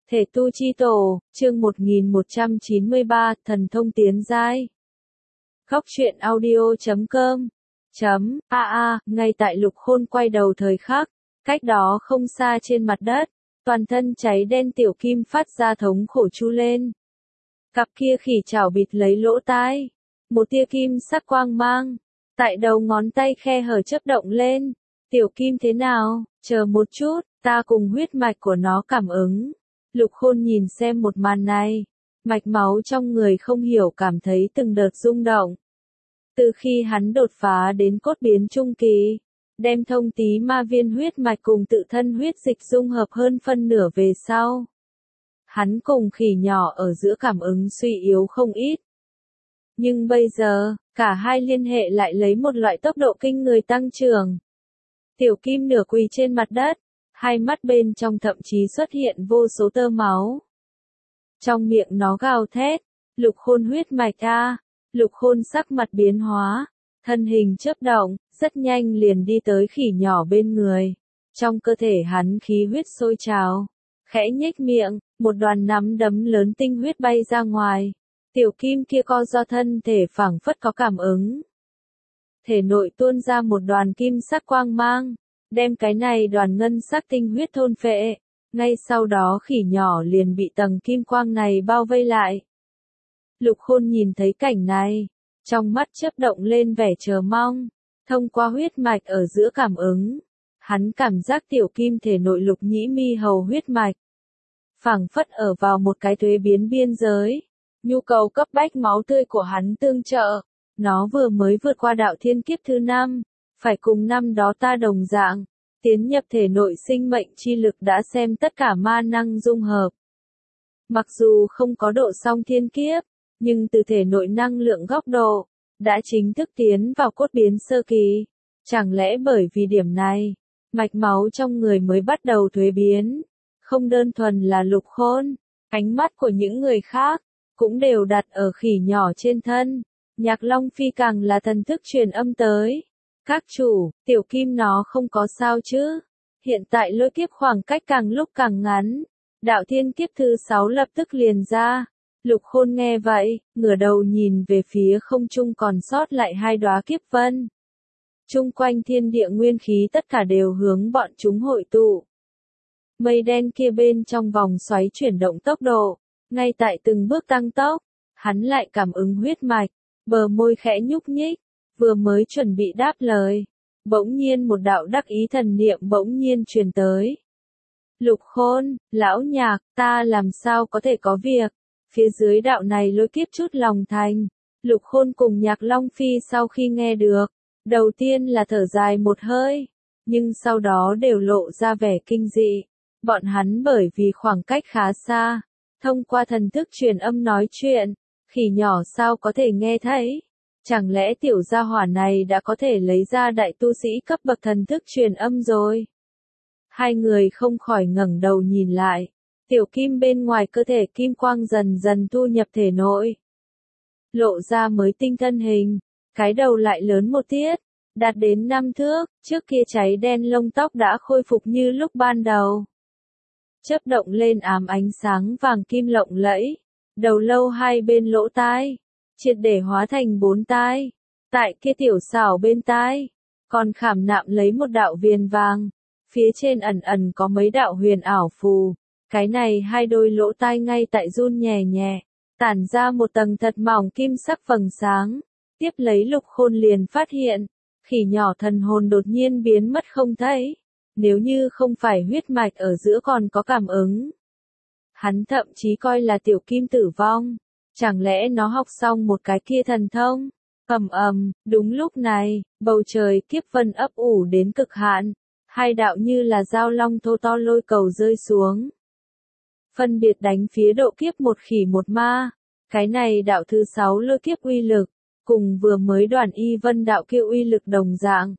Thể tu chi tổ, chương 1193, thần thông tiến giai. Góc truyện audio.com ngay tại Lục Khôn quay đầu thời khắc, cách đó không xa trên mặt đất, toàn thân cháy đen Tiểu Kim phát ra thống khổ chu lên. Cặp kia khỉ chảo bịt lấy lỗ tai, một tia kim sắc quang mang, tại đầu ngón tay khe hở chớp động lên. Tiểu Kim thế nào, chờ một chút, ta cùng huyết mạch của nó cảm ứng. Lục Khôn nhìn xem một màn này, mạch máu trong người không hiểu cảm thấy từng đợt rung động. Từ khi hắn đột phá đến cốt biến trung kỳ, đem thông tí ma viên huyết mạch cùng tự thân huyết dịch dung hợp hơn phân nửa về sau, hắn cùng khỉ nhỏ ở giữa cảm ứng suy yếu không ít. Nhưng bây giờ, cả hai liên hệ lại lấy một loại tốc độ kinh người tăng trưởng. Tiểu Kim nửa quỳ trên mặt đất, hai mắt bên trong thậm chí xuất hiện vô số tơ máu. Trong miệng nó gào thét, Lục Khôn huyết mạch a. Lục Khôn sắc mặt biến hóa, thân hình chớp động, rất nhanh liền đi tới khỉ nhỏ bên người. Trong cơ thể hắn khí huyết sôi trào, khẽ nhếch miệng, một đoàn nắm đấm lớn tinh huyết bay ra ngoài. Tiểu Kim kia co do thân thể phảng phất có cảm ứng. Thể nội tuôn ra một đoàn kim sắc quang mang, đem cái này đoàn ngân sắc tinh huyết thôn phệ. Ngay sau đó khỉ nhỏ liền bị tầng kim quang này bao vây lại. Lục Khôn nhìn thấy cảnh này, trong mắt chớp động lên vẻ chờ mong. Thông qua huyết mạch ở giữa cảm ứng, hắn cảm giác Tiểu Kim thể nội lục nhĩ mi hầu huyết mạch phảng phất ở vào một cái thuế biến biên giới. Nhu cầu cấp bách máu tươi của hắn tương trợ. Nó vừa mới vượt qua đạo thiên kiếp thứ 5, phải cùng năm đó ta đồng dạng, tiến nhập thể nội sinh mệnh chi lực đã xem tất cả ma năng dung hợp. Mặc dù không có độ song thiên kiếp, nhưng từ thể nội năng lượng góc độ, đã chính thức tiến vào cốt biến sơ kỳ. Chẳng lẽ bởi vì điểm này, mạch máu trong người mới bắt đầu thuế biến, không đơn thuần là Lục Khôn, ánh mắt của những người khác, cũng đều đặt ở khỉ nhỏ trên thân. Nhạc Long Phi càng là thần thức truyền âm tới. Các chủ, Tiểu Kim nó không có sao chứ. Hiện tại lôi kiếp khoảng cách càng lúc càng ngắn. Đạo thiên kiếp thứ 6 lập tức liền ra. Lục Khôn nghe vậy, ngửa đầu nhìn về phía không trung còn sót lại hai đóa kiếp vân. Chung quanh thiên địa nguyên khí tất cả đều hướng bọn chúng hội tụ. Mây đen kia bên trong vòng xoáy chuyển động tốc độ, ngay tại từng bước tăng tốc, hắn lại cảm ứng huyết mạch, bờ môi khẽ nhúc nhích, vừa mới chuẩn bị đáp lời, bỗng nhiên một đạo đắc ý thần niệm bỗng nhiên truyền tới. Lục Khôn, lão Nhạc, ta làm sao có thể có việc? Phía dưới đạo này lôi kiếp chút lòng thành. Lục Khôn cùng Nhạc Long Phi sau khi nghe được, đầu tiên là thở dài một hơi, nhưng sau đó đều lộ ra vẻ kinh dị. Bọn hắn bởi vì khoảng cách khá xa, thông qua thần thức truyền âm nói chuyện, khỉ nhỏ sao có thể nghe thấy? Chẳng lẽ tiểu gia hỏa này đã có thể lấy ra đại tu sĩ cấp bậc thần thức truyền âm rồi? Hai người không khỏi ngẩng đầu nhìn lại. Tiểu Kim bên ngoài cơ thể kim quang dần dần thu nhập thể nội. Lộ ra mới tinh thân hình, cái đầu lại lớn một tiết, đạt đến 5 thước, trước kia cháy đen lông tóc đã khôi phục như lúc ban đầu. Chớp động lên ám ánh sáng vàng kim lộng lẫy, đầu lâu hai bên lỗ tai, triệt để hóa thành 4 tai. Tại kia tiểu xảo bên tai, còn khảm nạm lấy một đạo viền vàng, phía trên ẩn ẩn có mấy đạo huyền ảo phù. Cái này hai đôi lỗ tai ngay tại run nhẹ nhẹ, tản ra một tầng thật mỏng kim sắc vầng sáng. Tiếp lấy Lục Khôn liền phát hiện, khỉ nhỏ thần hồn đột nhiên biến mất không thấy. Nếu như không phải huyết mạch ở giữa còn có cảm ứng, hắn thậm chí coi là Tiểu Kim tử vong. Chẳng lẽ nó học xong một cái kia thần thông? Đúng lúc này, bầu trời kiếp vân ấp ủ đến cực hạn, hai đạo như là dao long thô to lôi cầu rơi xuống. Phân biệt đánh phía độ kiếp một khỉ một ma. Cái này đạo thứ 6 lôi kiếp uy lực, cùng vừa mới đoàn y vân đạo kia uy lực đồng dạng.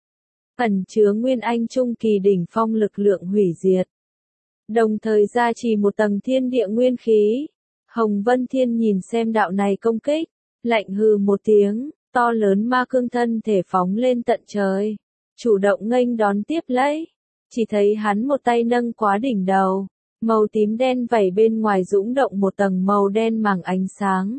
Ẩn chứa nguyên anh trung kỳ đỉnh phong lực lượng hủy diệt. Đồng thời gia trì một tầng thiên địa nguyên khí. Hồng Vân Thiên nhìn xem đạo này công kích, lạnh hừ một tiếng, to lớn ma cương thân thể phóng lên tận trời, chủ động nghênh đón tiếp lấy. Chỉ thấy hắn một tay nâng quá đỉnh đầu, Màu tím đen vảy bên ngoài dũng động một tầng màu đen màng ánh sáng.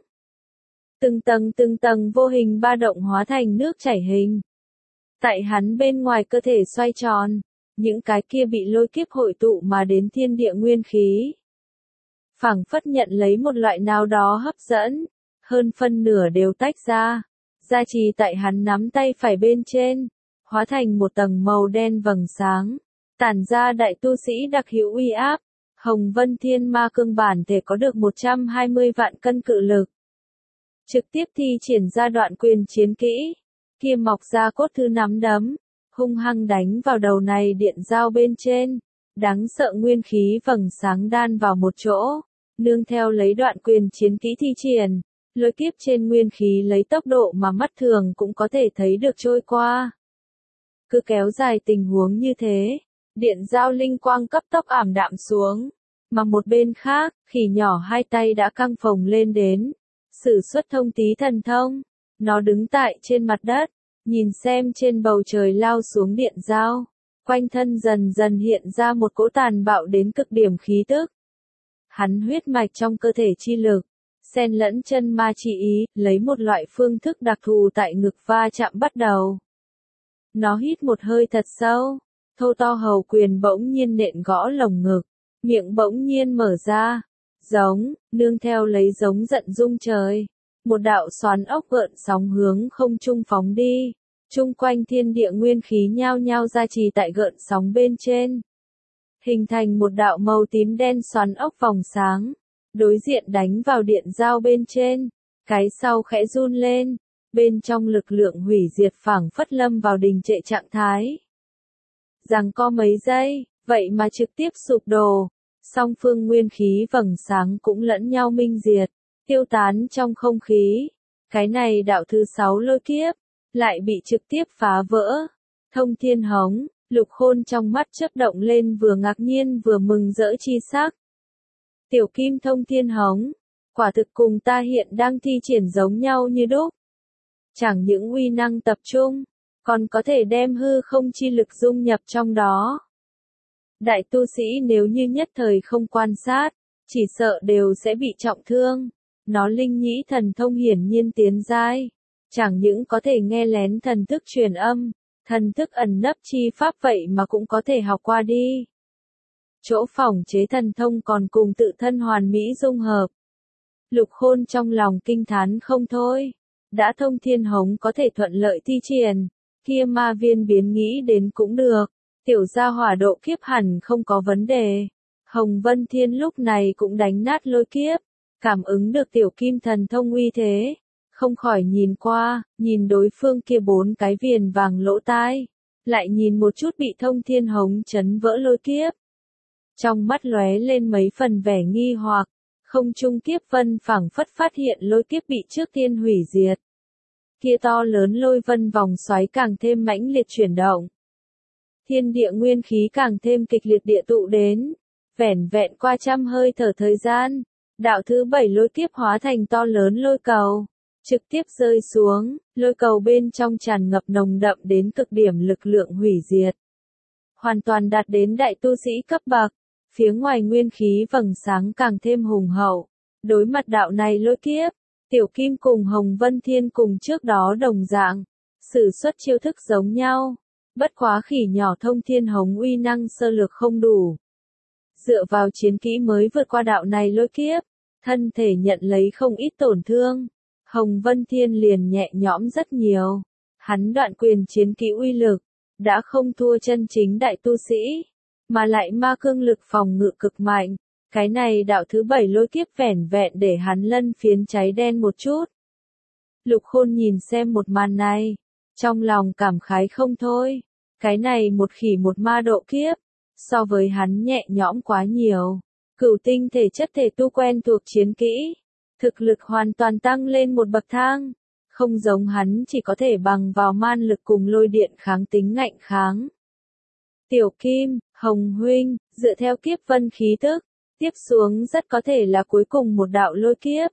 Từng tầng vô hình ba động hóa thành nước chảy hình. Tại hắn bên ngoài cơ thể xoay tròn, những cái kia bị lôi kiếp hội tụ mà đến thiên địa nguyên khí. Phảng phất nhận lấy một loại nào đó hấp dẫn, hơn phân nửa đều tách ra, gia trì tại hắn nắm tay phải bên trên, hóa thành một tầng màu đen vầng sáng, tản ra đại tu sĩ đặc hữu uy áp. Hồng Vân Thiên Ma Cương bản thể có được 120 vạn cân cự lực. Trực tiếp thi triển ra đoạn quyền chiến kỹ, kia mọc ra cốt thư nắm đấm, hung hăng đánh vào đầu này điện dao bên trên, đáng sợ nguyên khí vầng sáng đan vào một chỗ, nương theo lấy đoạn quyền chiến kỹ thi triển, lôi kiếp trên nguyên khí lấy tốc độ mà mắt thường cũng có thể thấy được trôi qua. Cứ kéo dài tình huống như thế, điện dao linh quang cấp tốc ảm đạm xuống, mà một bên khác, khỉ nhỏ hai tay đã căng phồng lên đến, sử xuất thông tí thần thông, nó đứng tại trên mặt đất, nhìn xem trên bầu trời lao xuống điện dao, quanh thân dần dần hiện ra một cỗ tàn bạo đến cực điểm khí tức. Hắn huyết mạch trong cơ thể chi lực, xen lẫn chân ma chi ý, lấy một loại phương thức đặc thù tại ngực va chạm bắt đầu. Nó hít một hơi thật sâu, thô to hầu quyền bỗng nhiên nện gõ lồng ngực, miệng bỗng nhiên mở ra, giống, nương theo lấy giống giận rung trời. Một đạo xoắn ốc gợn sóng hướng không trung phóng đi, chung quanh thiên địa nguyên khí nhao nhao gia trì tại gợn sóng bên trên. Hình thành một đạo màu tím đen xoắn ốc vòng sáng, đối diện đánh vào điện dao bên trên, cái sau khẽ run lên, bên trong lực lượng hủy diệt phảng phất lâm vào đình trệ trạng thái. Giằng co mấy giây, vậy mà trực tiếp sụp đổ, song phương nguyên khí vầng sáng cũng lẫn nhau minh diệt, tiêu tán trong không khí. Cái này đạo thứ 6 lôi kiếp, lại bị trực tiếp phá vỡ. Thông Thiên Hống, Lục Khôn trong mắt chớp động lên vừa ngạc nhiên vừa mừng rỡ chi sắc. Tiểu Kim Thông Thiên Hống, quả thực cùng ta hiện đang thi triển giống nhau như đúc. Chẳng những uy năng tập trung, còn có thể đem hư không chi lực dung nhập trong đó. Đại tu sĩ nếu như nhất thời không quan sát, chỉ sợ đều sẽ bị trọng thương. Nó linh nhĩ thần thông hiển nhiên tiến giai, chẳng những có thể nghe lén thần thức truyền âm, thần thức ẩn nấp chi pháp vậy mà cũng có thể học qua đi. Chỗ phỏng chế thần thông còn cùng tự thân hoàn mỹ dung hợp. Lục Khôn trong lòng kinh thán không thôi, đã Thông Thiên Hống có thể thuận lợi thi triển, kia ma viên biến nghĩ đến cũng được, tiểu gia hỏa độ kiếp hẳn không có vấn đề. Hồng Vân Thiên lúc này cũng đánh nát lôi kiếp. Cảm ứng được tiểu kim thần thông uy thế, không khỏi nhìn qua, nhìn đối phương kia 4 cái viền vàng lỗ tai, lại nhìn một chút bị Thông Thiên Hống chấn vỡ lôi kiếp. Trong mắt lóe lên mấy phần vẻ nghi hoặc, không trung kiếp vân phảng phất phát hiện lôi kiếp bị trước tiên hủy diệt. Kia to lớn lôi vân vòng xoáy càng thêm mãnh liệt chuyển động. Thiên địa nguyên khí càng thêm kịch liệt địa tụ đến, vẻn vẹn qua trăm hơi thở thời gian. Đạo thứ 7 lôi kiếp hóa thành to lớn lôi cầu, trực tiếp rơi xuống, lôi cầu bên trong tràn ngập nồng đậm đến cực điểm lực lượng hủy diệt. Hoàn toàn đạt đến đại tu sĩ cấp bậc, phía ngoài nguyên khí vầng sáng càng thêm hùng hậu. Đối mặt đạo này lôi kiếp, Tiểu Kim cùng Hồng Vân Thiên cùng trước đó đồng dạng, sử xuất chiêu thức giống nhau, bất quá khỉ nhỏ Thông Thiên Hống uy năng sơ lược không đủ. Dựa vào chiến kỹ mới vượt qua đạo này lôi kiếp, thân thể nhận lấy không ít tổn thương. Hồng Vân Thiên liền nhẹ nhõm rất nhiều. Hắn đoạn quyền chiến kỹ uy lực, đã không thua chân chính đại tu sĩ, mà lại ma cương lực phòng ngự cực mạnh. Cái này đạo thứ 7 lôi kiếp vẻn vẹn để hắn lân phiến cháy đen một chút. Lục Khôn nhìn xem một màn này, trong lòng cảm khái không thôi. Cái này một khỉ một ma độ kiếp, so với hắn nhẹ nhõm quá nhiều. Cửu tinh thể chất thể tu quen thuộc chiến kỹ, thực lực hoàn toàn tăng lên một bậc thang, không giống hắn chỉ có thể bằng vào man lực cùng lôi điện kháng tính ngạnh kháng. Tiểu Kim, Hồng huynh, dựa theo kiếp vân khí tức, tiếp xuống rất có thể là cuối cùng một đạo lôi kiếp.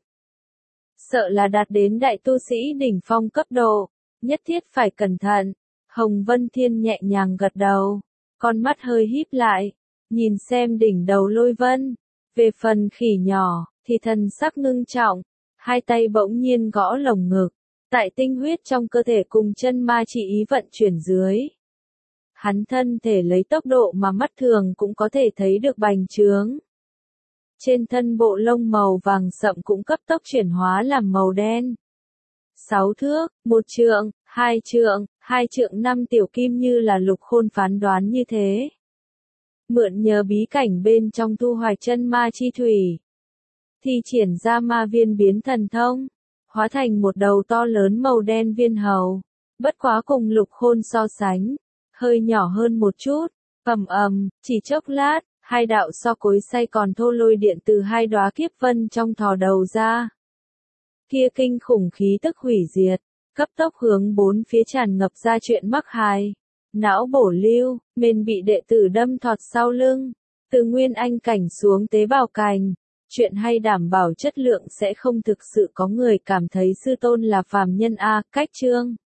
Sợ là đạt đến đại tu sĩ đỉnh phong cấp độ, nhất thiết phải cẩn thận. Hồng Vân Thiên nhẹ nhàng gật đầu, con mắt hơi híp lại, nhìn xem đỉnh đầu lôi vân. Về phần khỉ nhỏ, thì thần sắc ngưng trọng, hai tay bỗng nhiên gõ lồng ngực, tại tinh huyết trong cơ thể cùng chân ma chi ý vận chuyển dưới. Hắn thân thể lấy tốc độ mà mắt thường cũng có thể thấy được bành trướng. Trên thân bộ lông màu vàng sậm cũng cấp tốc chuyển hóa làm màu đen. 6 thước, 1 trượng, 2 trượng 5 tiểu kim như là Lục Khôn phán đoán như thế. Mượn nhờ bí cảnh bên trong thu hoạch chân ma chi thủy, thi triển ra ma viên biến thần thông, hóa thành một đầu to lớn màu đen viên hầu. Bất quá cùng Lục Khôn so sánh, hơi nhỏ hơn một chút. Chỉ chốc lát, hai đạo so cối xay còn thô lôi điện từ hai đóa kiếp vân trong thò đầu ra. Kia kinh khủng khí tức hủy diệt, cấp tốc hướng bốn phía tràn ngập ra chuyện mắc hài. Não bổ lưu, mền bị đệ tử đâm thọt sau lưng, từ nguyên anh cảnh xuống tế bào cành. Chuyện hay đảm bảo chất lượng sẽ không thực sự có người cảm thấy sư tôn là phàm nhân a. Cách chương